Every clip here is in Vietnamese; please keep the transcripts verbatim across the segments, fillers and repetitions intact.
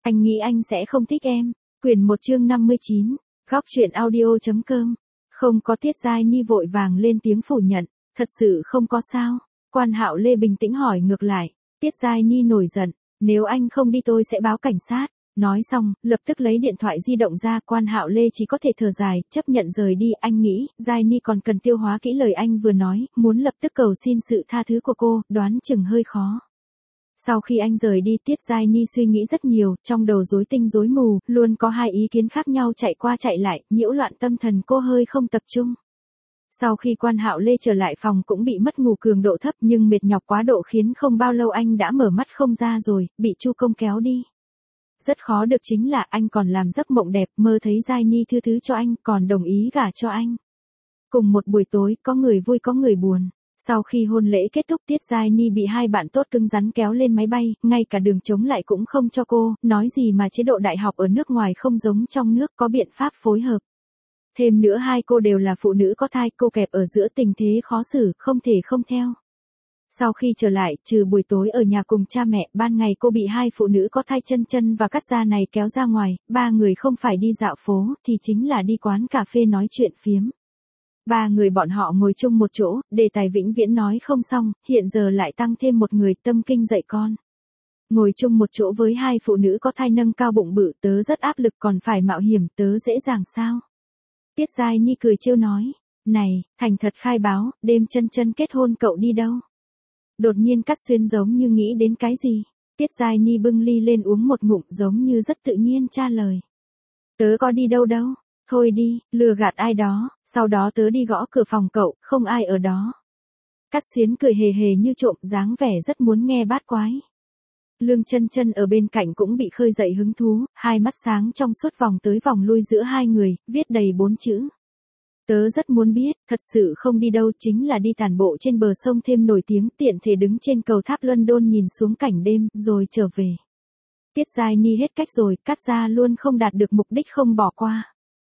Anh nghĩ anh sẽ không thích em. Quyển một chương năm mươi chín, góc truyện audio.com. Không có. Tiết Giai Ni vội vàng lên tiếng phủ nhận, thật sự không có sao. Quan Hạo Lê bình tĩnh hỏi ngược lại. Tiết Giai Ni nổi giận, nếu anh không đi tôi sẽ báo cảnh sát. Nói xong, lập tức lấy điện thoại di động ra. Quan Hạo Lê chỉ có thể thở dài, chấp nhận rời đi. Anh nghĩ, Giai Ni còn cần tiêu hóa kỹ lời anh vừa nói, muốn lập tức cầu xin sự tha thứ của cô, đoán chừng hơi khó. Sau khi anh rời đi, Tiết Giai Ni suy nghĩ rất nhiều, trong đầu rối tinh rối mù, luôn có hai ý kiến khác nhau chạy qua chạy lại, nhiễu loạn tâm thần cô hơi không tập trung. Sau khi Quan Hạo Lê trở lại phòng cũng bị mất ngủ cường độ thấp, nhưng mệt nhọc quá độ khiến không bao lâu anh đã mở mắt không ra rồi, bị Chu Công kéo đi. Rất khó được chính là anh còn làm giấc mộng đẹp, mơ thấy Giai Ni thứ thứ cho anh, còn đồng ý gả cho anh. Cùng một buổi tối, có người vui có người buồn. Sau khi hôn lễ kết thúc, Tiết Giai Ni bị hai bạn tốt cứng rắn kéo lên máy bay, ngay cả đường chống lại cũng không cho cô, nói gì mà chế độ đại học ở nước ngoài không giống trong nước, có biện pháp phối hợp. Thêm nữa hai cô đều là phụ nữ có thai, cô kẹp ở giữa tình thế khó xử, không thể không theo. Sau khi trở lại, trừ buổi tối ở nhà cùng cha mẹ, ban ngày cô bị hai phụ nữ có thai chân chân và cắt da này kéo ra ngoài, ba người không phải đi dạo phố, thì chính là đi quán cà phê nói chuyện phiếm. Ba người bọn họ ngồi chung một chỗ, đề tài vĩnh viễn nói không xong, hiện giờ lại tăng thêm một người tâm kinh dạy con. Ngồi chung một chỗ với hai phụ nữ có thai nâng cao bụng bự, tớ rất áp lực còn phải mạo hiểm, tớ dễ dàng sao? Tiết Giai Ni cười trêu nói, này, thành thật khai báo, đêm chân chân kết hôn cậu đi đâu? Đột nhiên Cát Xuyên giống như nghĩ đến cái gì. Tiết Giai Ni bưng ly lên uống một ngụm giống như rất tự nhiên trả lời. Tớ có đi đâu đâu, thôi đi, lừa gạt ai đó, sau đó tớ đi gõ cửa phòng cậu, không ai ở đó. Cát Xuyên cười hề hề như trộm, dáng vẻ rất muốn nghe bát quái. Lương Chân Chân ở bên cạnh cũng bị khơi dậy hứng thú, hai mắt sáng trong suốt vòng tới vòng lui giữa hai người, viết đầy bốn chữ. Tớ rất muốn biết, thật sự không đi đâu, chính là đi tản bộ trên bờ sông thêm nổi tiếng, tiện thể đứng trên cầu tháp London nhìn xuống cảnh đêm, rồi trở về. Tiết Giai Ni hết cách rồi, cắt ra luôn không đạt được mục đích không bỏ qua.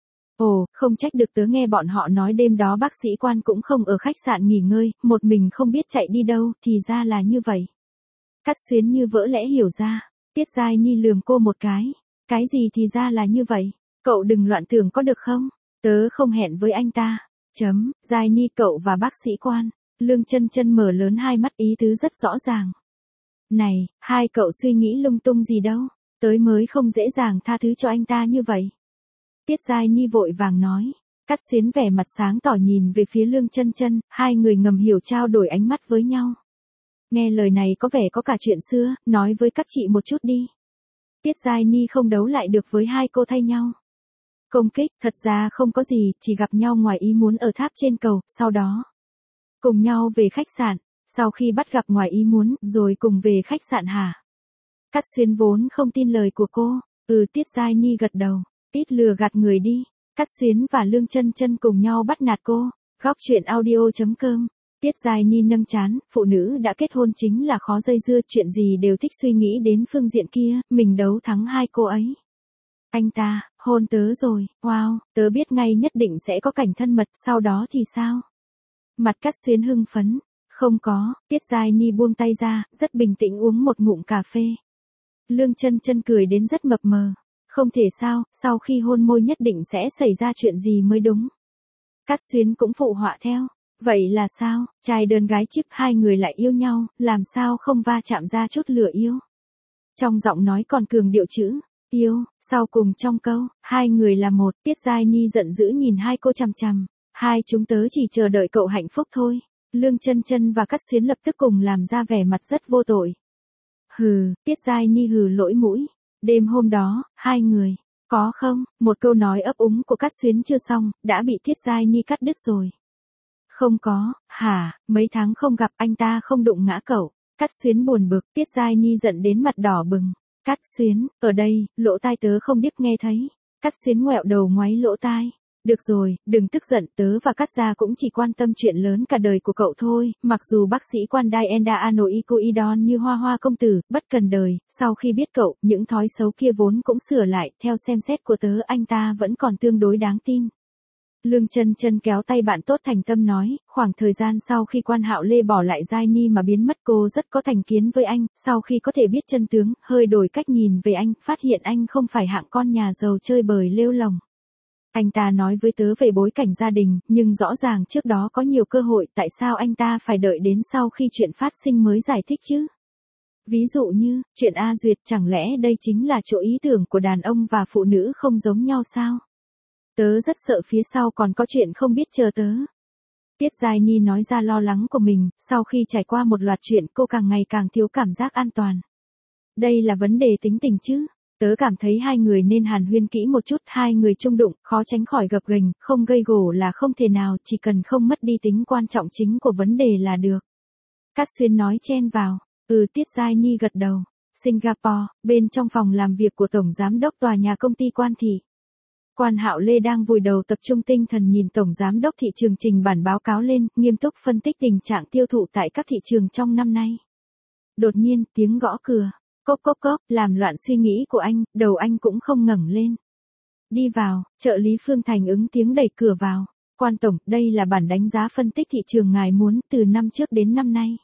Ồ, không trách được, tớ nghe bọn họ nói đêm đó bác sĩ Quan cũng không ở khách sạn nghỉ ngơi, một mình không biết chạy đi đâu, thì ra là như vậy. Cát Xuyến như vỡ lẽ hiểu ra, Tiết Giai Ni lườm cô một cái. Cái gì thì ra là như vậy, cậu đừng loạn tưởng có được không? Tớ không hẹn với anh ta. Chấm, Giai Ni cậu và bác sĩ Quan. Lương Chân Chân mở lớn hai mắt, ý tứ rất rõ ràng. Này, hai cậu suy nghĩ lung tung gì đâu, tới mới không dễ dàng tha thứ cho anh ta như vậy. Tiết Giai Ni vội vàng nói. Cát Xuyến vẻ mặt sáng tỏ nhìn về phía Lương Chân Chân, hai người ngầm hiểu trao đổi ánh mắt với nhau. Nghe lời này có vẻ có cả chuyện xưa, nói với các chị một chút đi. Tiết Giai Ni không đấu lại được với hai cô thay nhau. Công kích, thật ra không có gì, chỉ gặp nhau ngoài ý muốn ở tháp trên cầu, sau đó cùng nhau về khách sạn, sau khi bắt gặp ngoài ý muốn, rồi cùng về khách sạn hả? Cát Xuyên vốn không tin lời của cô, ừ Tiết Giai Ni gật đầu, ít lừa gạt người đi. Cát Xuyên và Lương Chân Chân cùng nhau bắt nạt cô, góc truyện audio.com. Tiết Giai Ni nâng trán, phụ nữ đã kết hôn chính là khó dây dưa, chuyện gì đều thích suy nghĩ đến phương diện kia, mình đấu thắng hai cô ấy. Anh ta, hôn tớ rồi, wow, tớ biết ngay nhất định sẽ có cảnh thân mật, sau đó thì sao? Mặt Cát Xuyến hưng phấn, không có, Tiết Giai Ni buông tay ra, rất bình tĩnh uống một ngụm cà phê. Lương Chân Chân cười đến rất mập mờ, không thể sao, sau khi hôn môi nhất định sẽ xảy ra chuyện gì mới đúng. Cát Xuyến cũng phụ họa theo, vậy là sao, trai đơn gái chiếc, hai người lại yêu nhau, làm sao không va chạm ra chút lửa yêu. Trong giọng nói còn cường điệu chữ yêu, sau cùng trong câu, hai người là một. Tiết Giai Ni giận dữ nhìn hai cô chằm chằm, hai chúng tớ chỉ chờ đợi cậu hạnh phúc thôi. Lương Chân Chân và Cát Xuyến lập tức cùng làm ra vẻ mặt rất vô tội. Hừ, Tiết Giai Ni hừ lỗi mũi. Đêm hôm đó, hai người, có không? Một câu nói ấp úng của Cát Xuyến chưa xong, đã bị Tiết Giai Ni cắt đứt rồi. Không có, hả, mấy tháng không gặp anh ta không đụng ngã cậu. Cát Xuyến buồn bực, Tiết Giai Ni giận đến mặt đỏ bừng. Cát Xuyến, ở đây, lỗ tai tớ không điếc nghe thấy. Cát Xuyến ngoẹo đầu ngoáy lỗ tai. Được rồi, đừng tức giận, tớ và Cát gia cũng chỉ quan tâm chuyện lớn cả đời của cậu thôi, mặc dù bác sĩ Quan Dienda Anoikoidon như hoa hoa công tử, bất cần đời, sau khi biết cậu, những thói xấu kia vốn cũng sửa lại, theo xem xét của tớ anh ta vẫn còn tương đối đáng tin. Lương Chân Chân kéo tay bạn tốt thành tâm nói, khoảng thời gian sau khi Quan Hạo Lê bỏ lại Giai Ni mà biến mất cô rất có thành kiến với anh, sau khi có thể biết chân tướng, hơi đổi cách nhìn về anh, phát hiện anh không phải hạng con nhà giàu chơi bời lêu lồng. Anh ta nói với tớ về bối cảnh gia đình, nhưng rõ ràng trước đó có nhiều cơ hội, tại sao anh ta phải đợi đến sau khi chuyện phát sinh mới giải thích chứ? Ví dụ như, chuyện A Duyệt chẳng lẽ đây chính là chỗ ý tưởng của đàn ông và phụ nữ không giống nhau sao? Tớ rất sợ phía sau còn có chuyện không biết chờ tớ. Tiết Giai Ni nói ra lo lắng của mình, sau khi trải qua một loạt chuyện cô càng ngày càng thiếu cảm giác an toàn. Đây là vấn đề tính tình chứ. Tớ cảm thấy hai người nên hàn huyên kỹ một chút, hai người chung đụng, khó tránh khỏi gập ghềnh, không gây gổ là không thể nào, chỉ cần không mất đi tính quan trọng chính của vấn đề là được. Cát Xuyên nói chen vào, ừ Tiết Giai Ni gật đầu. Singapore, bên trong phòng làm việc của Tổng Giám đốc tòa nhà công ty Quan Thị. Quan Hạo Lê đang vùi đầu tập trung tinh thần nhìn Tổng Giám đốc thị trường trình bản báo cáo lên, nghiêm túc phân tích tình trạng tiêu thụ tại các thị trường trong năm nay. Đột nhiên, tiếng gõ cửa. Cốc cốc cốc, làm loạn suy nghĩ của anh, đầu anh cũng không ngẩng lên. Đi vào, trợ lý Phương Thành ứng tiếng đẩy cửa vào. Quan Tổng, đây là bản đánh giá phân tích thị trường ngài muốn từ năm trước đến năm nay.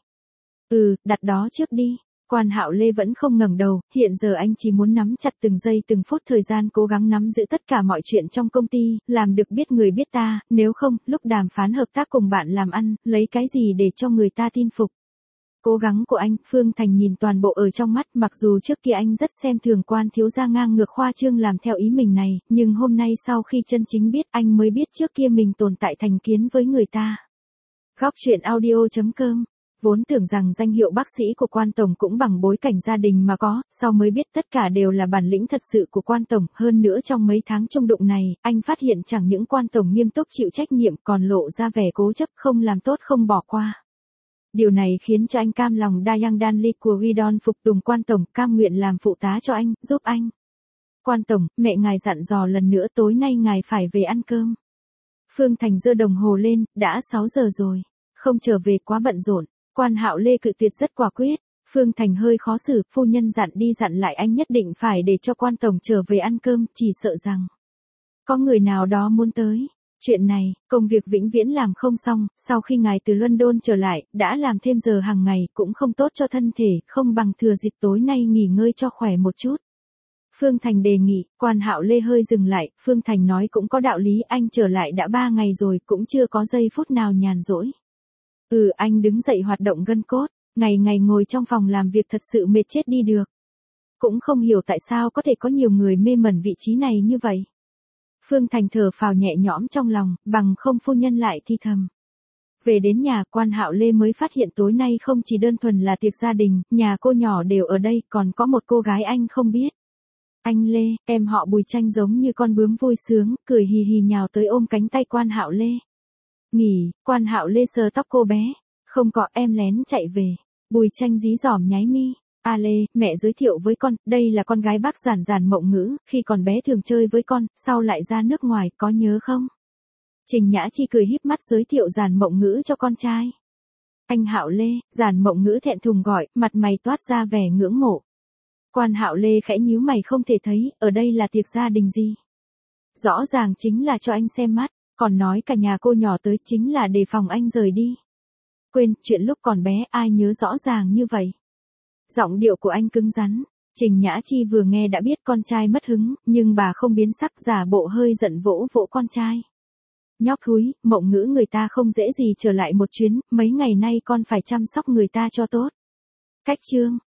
Ừ, đặt đó trước đi. Quan Hạo Lê vẫn không ngẩng đầu, hiện giờ anh chỉ muốn nắm chặt từng giây từng phút thời gian cố gắng nắm giữ tất cả mọi chuyện trong công ty, làm được biết người biết ta, nếu không, lúc đàm phán hợp tác cùng bạn làm ăn, lấy cái gì để cho người ta tin phục. Cố gắng của anh, Phương Thành nhìn toàn bộ ở trong mắt, mặc dù trước kia anh rất xem thường Quan thiếu gia ngang ngược khoa trương làm theo ý mình này, nhưng hôm nay sau khi chân chính biết anh mới biết trước kia mình tồn tại thành kiến với người ta. Góc truyện audio chấm com. Vốn tưởng rằng danh hiệu bác sĩ của Quan Tổng cũng bằng bối cảnh gia đình mà có, sau mới biết tất cả đều là bản lĩnh thật sự của Quan Tổng. Hơn nữa trong mấy tháng chung đụng này, anh phát hiện chẳng những Quan Tổng nghiêm túc chịu trách nhiệm còn lộ ra vẻ cố chấp không làm tốt không bỏ qua. Điều này khiến cho anh cam lòng Dayang Danli của Widon phục tùng Quan Tổng, cam nguyện làm phụ tá cho anh, giúp anh. Quan Tổng, mẹ ngài dặn dò lần nữa tối nay ngài phải về ăn cơm. Phương Thành giơ đồng hồ lên, đã sáu giờ rồi, không trở về quá bận rộn. Quan Hạo Lê cự tuyệt rất quả quyết. Phương Thành hơi khó xử, phu nhân dặn đi dặn lại anh nhất định phải để cho Quan Tổng trở về ăn cơm, chỉ sợ rằng có người nào đó muốn tới. Chuyện này, công việc vĩnh viễn làm không xong, sau khi ngài từ London trở lại, đã làm thêm giờ hàng ngày, cũng không tốt cho thân thể, không bằng thừa dịp tối nay nghỉ ngơi cho khỏe một chút. Phương Thành đề nghị, Quan Hạo Lê hơi dừng lại, Phương Thành nói cũng có đạo lý, anh trở lại đã ba ngày rồi, cũng chưa có giây phút nào nhàn rỗi. Ừ, anh đứng dậy hoạt động gân cốt, ngày ngày ngồi trong phòng làm việc thật sự mệt chết đi được. Cũng không hiểu tại sao có thể có nhiều người mê mẩn vị trí này như vậy. Phương Thành thở phào nhẹ nhõm trong lòng, bằng không phu nhân lại thi thầm. Về đến nhà, Quan Hạo Lê mới phát hiện tối nay không chỉ đơn thuần là tiệc gia đình, nhà cô nhỏ đều ở đây, còn có một cô gái anh không biết. Anh Lê, em họ Bùi Tranh giống như con bướm vui sướng, cười hì hì nhào tới ôm cánh tay Quan Hạo Lê. Nghỉ, Quan Hạo Lê sờ tóc cô bé. Không có, em lén chạy về. Bùi Tranh dí dỏm nháy mi. A Lê, mẹ giới thiệu với con, đây là con gái bác Giản Giản Mộng Ngữ, khi còn bé thường chơi với con, sau lại ra nước ngoài, có nhớ không? Trình Nhã Chi cười híp mắt giới thiệu Giản Mộng Ngữ cho con trai. Anh Hạo Lê, Giản Mộng Ngữ thẹn thùng gọi, mặt mày toát ra vẻ ngưỡng mộ. Quan Hạo Lê khẽ nhíu mày không thể thấy, ở đây là tiệc gia đình gì? Rõ ràng chính là cho anh xem mắt, còn nói cả nhà cô nhỏ tới chính là đề phòng anh rời đi. Quên, chuyện lúc còn bé ai nhớ rõ ràng như vậy. Giọng điệu của anh cứng rắn. Trình Nhã Chi vừa nghe đã biết con trai mất hứng, nhưng bà không biến sắc, giả bộ hơi giận vỗ vỗ con trai. Nhóc thúi, Mộng Ngữ người ta không dễ gì trở lại một chuyến, mấy ngày nay con phải chăm sóc người ta cho tốt. Cách chương.